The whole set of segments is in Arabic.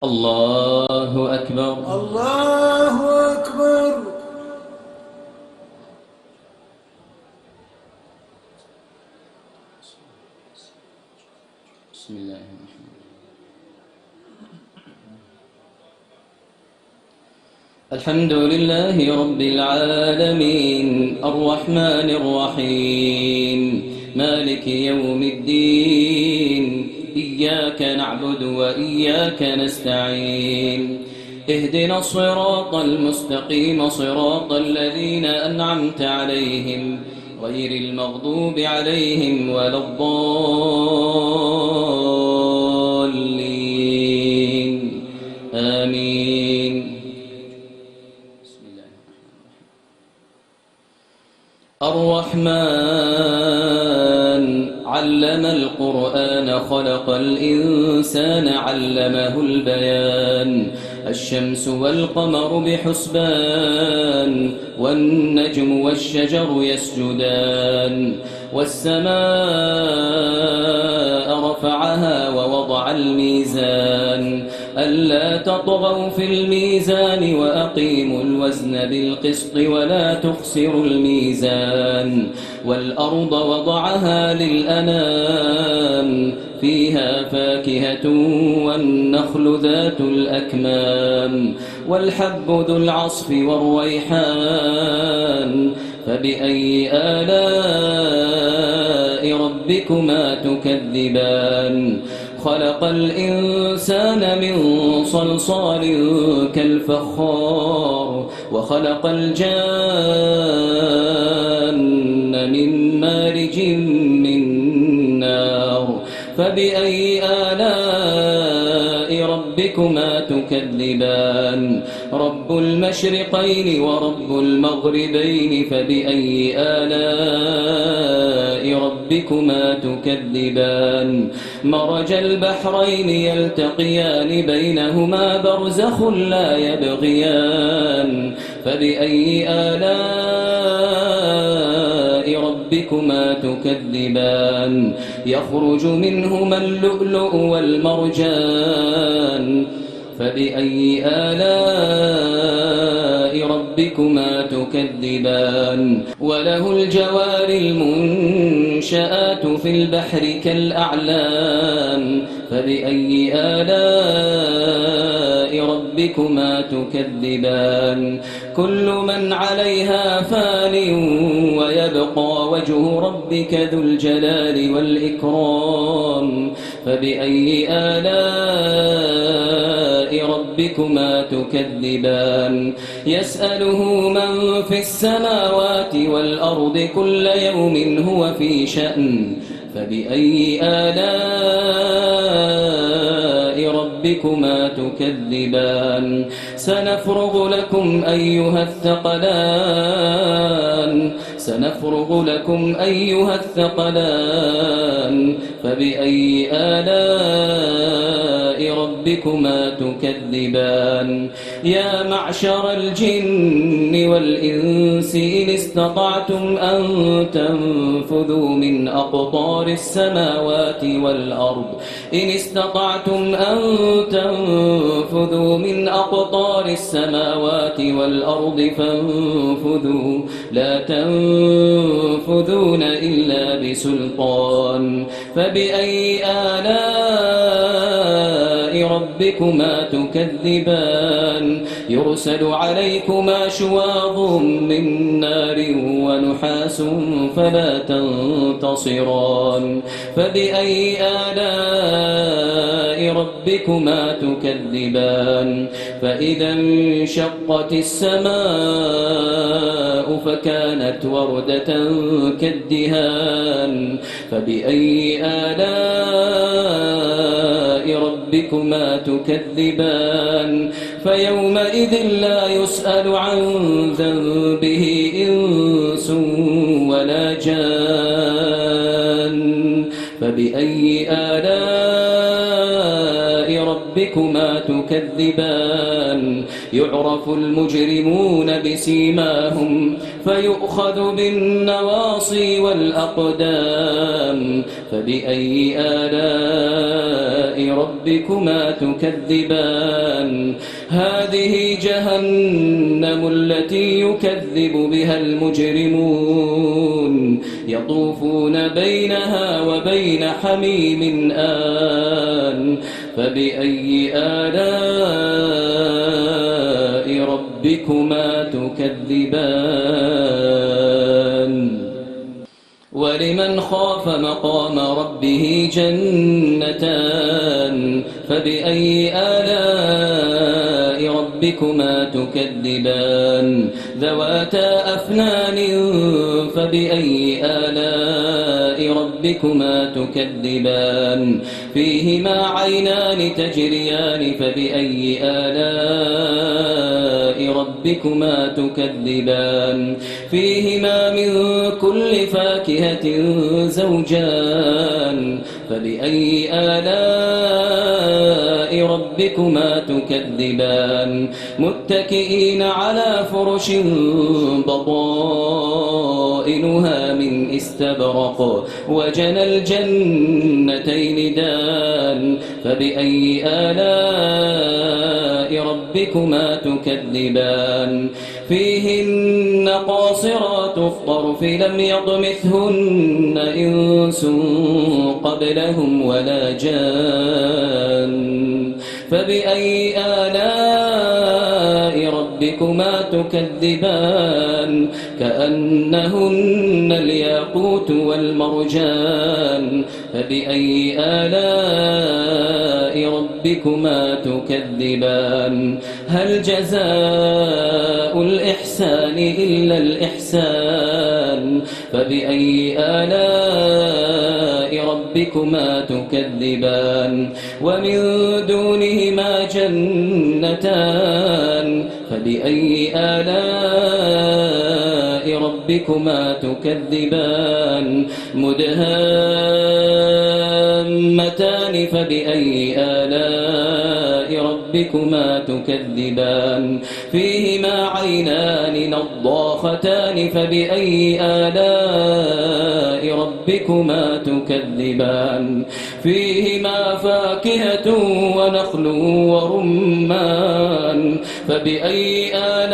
الله أكبر. الله أكبر. بسم الله الرحمن الرحيم. الحمد لله رب العالمين الرحمن الرحيم مالك يوم الدين إياك نعبد وإياك نستعين اهدنا الصراط المستقيم صراط الذين أنعمت عليهم غير المغضوب عليهم ولا الضالين آمين. بسم الله الرحمن علم القرآن خلق الإنسان علمه البيان الشمس والقمر بحسبان والنجم والشجر يسجدان والسماء رفعها ووضع الميزان ألا تطغوا في الميزان وأقيموا الوزن بالقسط ولا تخسروا الميزان والأرض وضعها للأنام فيها فاكهة والنخل ذات الأكمام والحب ذو العصف والريحان فبأي آلاء ربكما تكذبان خلق الإنسان من صلصال كالفخار وخلق الجان من مارج من نار فبأي آلاء ربكما تكذبان رب المشرقين ورب المغربين فبأي آلاء ربكما تكذبان مرج البحرين يلتقيان بينهما برزخ لا يبغيان فبأي آلاء ربكما تكذبان يخرج منهما اللؤلؤ والمرجان فبأي آلاء ربكما تكذبان وله الجوار المنشآت في البحر كالأعلام فبأي آلاء ربكما تكذبان كل من عليها فان ويبقى وجه ربك ذو الجلال والإكرام فبأي آلاء ربكما تكذبان يسأله من في السماوات والأرض كل يوم هو في شأن فبأي آلاء ربكما تكذبان سنفرغ لكم أيها الثقلان فبأي آلاء ربكما تكذبان يا معشر الجن والإنس إن استطعتم أن تنفذوا من أقطار السماوات والأرض فانفذوا لا تنفذون إلا بسلطان فبأي آلاء ربكما تكذبان يرسل عليكما شواظ من نار ونحاس فلا تنتصران فبأي آلاء ربكما تكذبان فإذا انشقت السماء فكانت وردة كالدهان فبأي آلاء ربكما تكذبان فيومئذ لا يسأل عن ذنبه إنس ولا جان فبأي آلاء ربكما ربكما تكذبان يعرف المجرمون بسيماهم فيؤخذ بالنواصي والأقدام فبأي آلاء ربكما تكذبان هذه جهنم التي يكذب بها المجرمون يطوفون بينها وبين حميم آن فبأي آلاء ربكما تكذبان ولمن خاف مقام ربه جنتان فبأي آلاء ربكما تكذبان ذواتا أفنان فبأي آلاء ربكما تكذبان فيهما عينان تجريان فبأي آلاء ربكما تكذبان فيهما من كل فاكهة زوجان فبأي آلاء ربكما تكذبان متكئين على فرش بطائنها من استبرق وجنى الجنتين دان فبأي آلاء ربكما تكذبان فيهن قاصرات الطرف لم يطمثهن إنس قبلهم ولا جان فبأي آلاء ربكما تكذبان كأنهن الياقوت والمرجان فبأي آلاء ربكما تكذبان هل جزاء الإحسان إلا الإحسان فبأي آلاء ربكما تكذبان ومن دونهما جنتان فبأي آلاء ربكما تكذبان مدهامتان فبأي آلاء ربكما تكذبان فيهما عينان نضاختان فبأي آلاء ربكما تكذبان فيهما فاكهة ونخل ورمان فبأي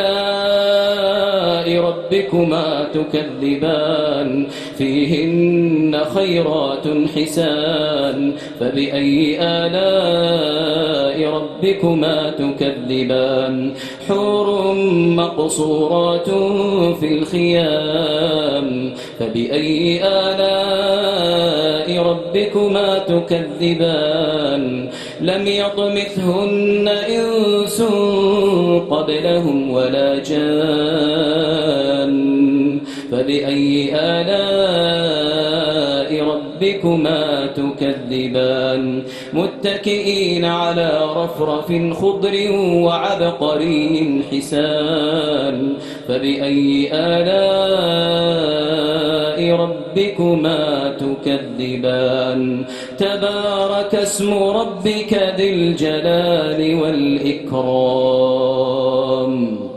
آلاء ربكما تكذبان فيهن خيرات حسان فبأي آلاء ربكما تكذبان حور مقصورات في الخيام فبأي آلاء ربكما تكذبان لم يطمثهن إنس قبلهم ولا جان فبأي آلاء ربكما تكذبان متكئين على رفرف خضر وعبقري حسان فبأي آلاء ربكما تكذبان تبارك اسم ربك ذي الجلال والإكرام